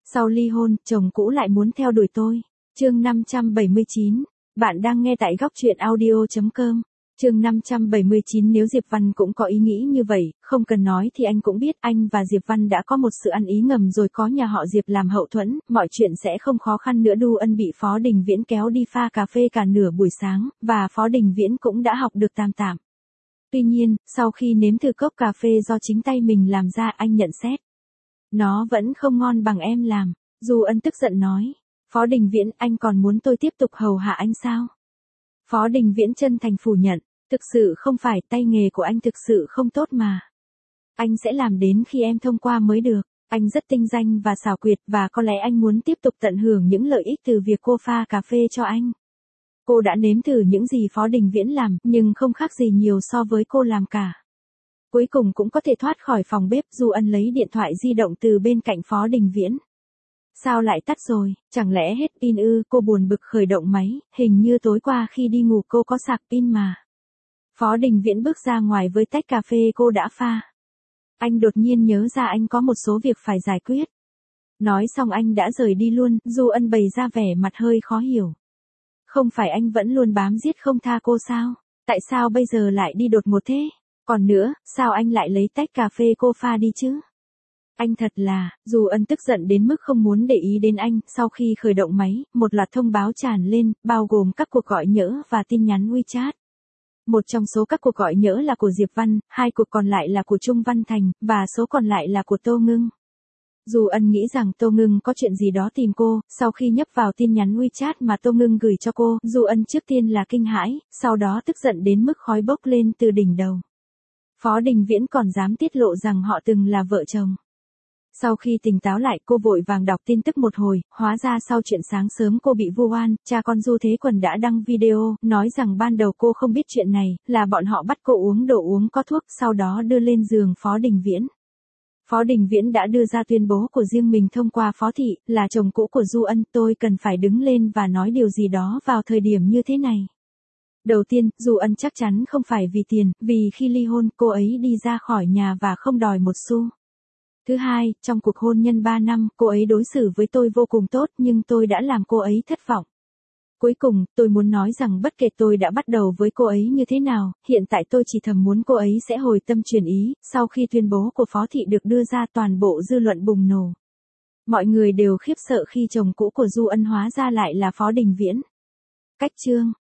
Sau ly hôn, chồng cũ lại muốn theo đuổi tôi. Chương 579. Bạn đang nghe tại góc truyện audio.com. Chương 579. Nếu Diệp Văn cũng có ý nghĩ như vậy, không cần nói thì anh cũng biết anh và Diệp Văn đã có một sự ăn ý ngầm rồi, có nhà họ Diệp làm hậu thuẫn, mọi chuyện sẽ không khó khăn nữa. Du Ân bị Phó Đình Viễn kéo đi pha cà phê cả nửa buổi sáng, và Phó Đình Viễn cũng đã học được tạm tạm. Tuy nhiên, sau khi nếm thử cốc cà phê do chính tay mình làm ra, anh nhận xét. Nó vẫn không ngon bằng em làm. Du Ân tức giận nói. Phó Đình Viễn, anh còn muốn tôi tiếp tục hầu hạ anh sao? Phó Đình Viễn chân thành phủ nhận. Thực sự không phải, tay nghề của anh thực sự không tốt mà. Anh sẽ làm đến khi em thông qua mới được. Anh rất tinh danh và xảo quyệt, và có lẽ anh muốn tiếp tục tận hưởng những lợi ích từ việc cô pha cà phê cho anh. Cô đã nếm thử những gì Phó Đình Viễn làm, nhưng không khác gì nhiều so với cô làm cả. Cuối cùng cũng có thể thoát khỏi phòng bếp. Du Ân lấy điện thoại di động từ bên cạnh Phó Đình Viễn. Sao lại tắt rồi, chẳng lẽ hết pin ư? Cô buồn bực khởi động máy, hình như tối qua khi đi ngủ cô có sạc pin mà. Phó Đình Viễn bước ra ngoài với tách cà phê cô đã pha. Anh đột nhiên nhớ ra anh có một số việc phải giải quyết. Nói xong anh đã rời đi luôn. Du Ân bày ra vẻ mặt hơi khó hiểu. Không phải anh vẫn luôn bám giết không tha cô sao? Tại sao bây giờ lại đi đột ngột thế? Còn nữa, sao anh lại lấy tách cà phê cô pha đi chứ? Anh thật là, Du Ân tức giận đến mức không muốn để ý đến anh. Sau khi khởi động máy, một loạt thông báo tràn lên, bao gồm các cuộc gọi nhỡ và tin nhắn WeChat. Một trong số các cuộc gọi nhỡ là của Diệp Văn, hai cuộc còn lại là của Trung Văn Thành, và số còn lại là của Tô Ngưng. Du Ân nghĩ rằng Tô Ngưng có chuyện gì đó tìm cô. Sau khi nhấp vào tin nhắn WeChat mà Tô Ngưng gửi cho cô, Du Ân trước tiên là kinh hãi, sau đó tức giận đến mức khói bốc lên từ đỉnh đầu. Phó Đình Viễn còn dám tiết lộ rằng họ từng là vợ chồng. Sau khi tỉnh táo lại, cô vội vàng đọc tin tức một hồi, hóa ra sau chuyện sáng sớm cô bị vu oan, cha con Du Thế Quần đã đăng video, nói rằng ban đầu cô không biết chuyện này, là bọn họ bắt cô uống đồ uống có thuốc, sau đó đưa lên giường Phó Đình Viễn. Phó Đình Viễn đã đưa ra tuyên bố của riêng mình thông qua Phó Thị, là chồng cũ của Du Ân. Tôi cần phải đứng lên và nói điều gì đó vào thời điểm như thế này. Đầu tiên, Du Ân chắc chắn không phải vì tiền, vì khi ly hôn, cô ấy đi ra khỏi nhà và không đòi một xu. Thứ hai, trong cuộc hôn nhân 3 năm, cô ấy đối xử với tôi vô cùng tốt, nhưng tôi đã làm cô ấy thất vọng. Cuối cùng, tôi muốn nói rằng bất kể tôi đã bắt đầu với cô ấy như thế nào, hiện tại tôi chỉ thầm muốn cô ấy sẽ hồi tâm chuyển ý. Sau khi tuyên bố của Phó Thị được đưa ra, toàn bộ dư luận bùng nổ. Mọi người đều khiếp sợ khi chồng cũ của Du Ân hóa ra lại là Phó Đình Viễn. Cách chương